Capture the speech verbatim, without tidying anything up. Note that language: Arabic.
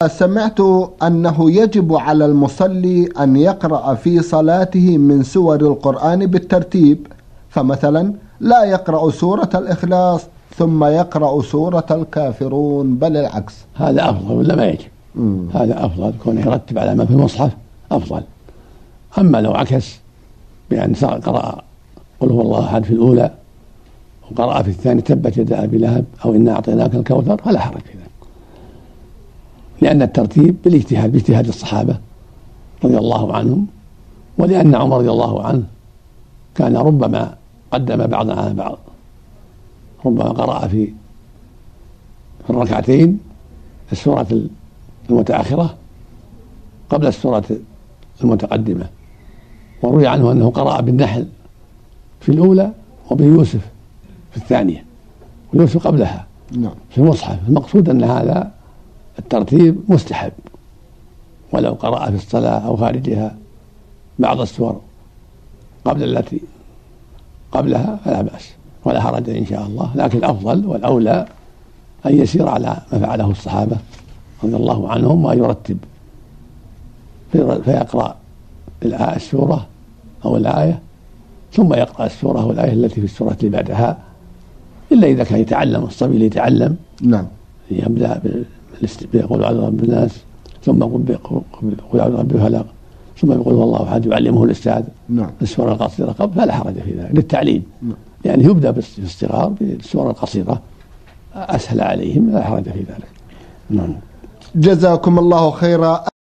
سمعت أنه يجب على المصلي أن يقرأ في صلاته من سور القرآن بالترتيب، فمثلا لا يقرأ سورة الإخلاص ثم يقرأ سورة الكافرون، بل العكس. هذا أفضل ولا ما يجب؟ مم. هذا أفضل، كونه يرتب على ما في المصحف أفضل. أما لو عكس بأن قرأ قل هو الله أحد في الأولى وقرأ في الثاني تبت يدا أبي لهب أو إنا أعطيناك الكوثر فلا حرج في ذلك، لأن الترتيب بالاجتهاد باجتهاد الصحابة رضي الله عنهم، ولأن عمر رضي الله عنه كان ربما قدم بعضا على بعض، ربما قرأ في في الركعتين السورة المتأخرة قبل السورة المتقدمة، وروي عنه أنه قرأ بالنحل في الأولى وبيوسف في الثانية، ويوسف قبلها نعم في المصحف. المقصود أن هذا الترتيب مستحب، ولو قرأ في الصلاة أو خارجها بعض السور قبل التي قبلها فلا بأس ولا حرج إن شاء الله، لكن الأفضل والأولى أن يسير على ما فعله الصحابة رضي الله عنهم، وأن يرتب فيقرأ السورة أو الآية ثم يقرأ السورة والآية التي في السورة اللي بعدها، إلا إذا كان يتعلم الصبي يتعلم نعم يبدأ بقول أعوذ برب الناس ثم قل أعوذ برب الفلق ثم يقول هو الله أحد يعلمه الأستاذ نعم السورة القصيرة قبل، فلا حرج في ذلك للتعليم. نعم. يعني يبدأ بالصغار بالسورة القصيرة أسهل عليهم، لا حرج في ذلك. نعم. جزاكم الله خيرا.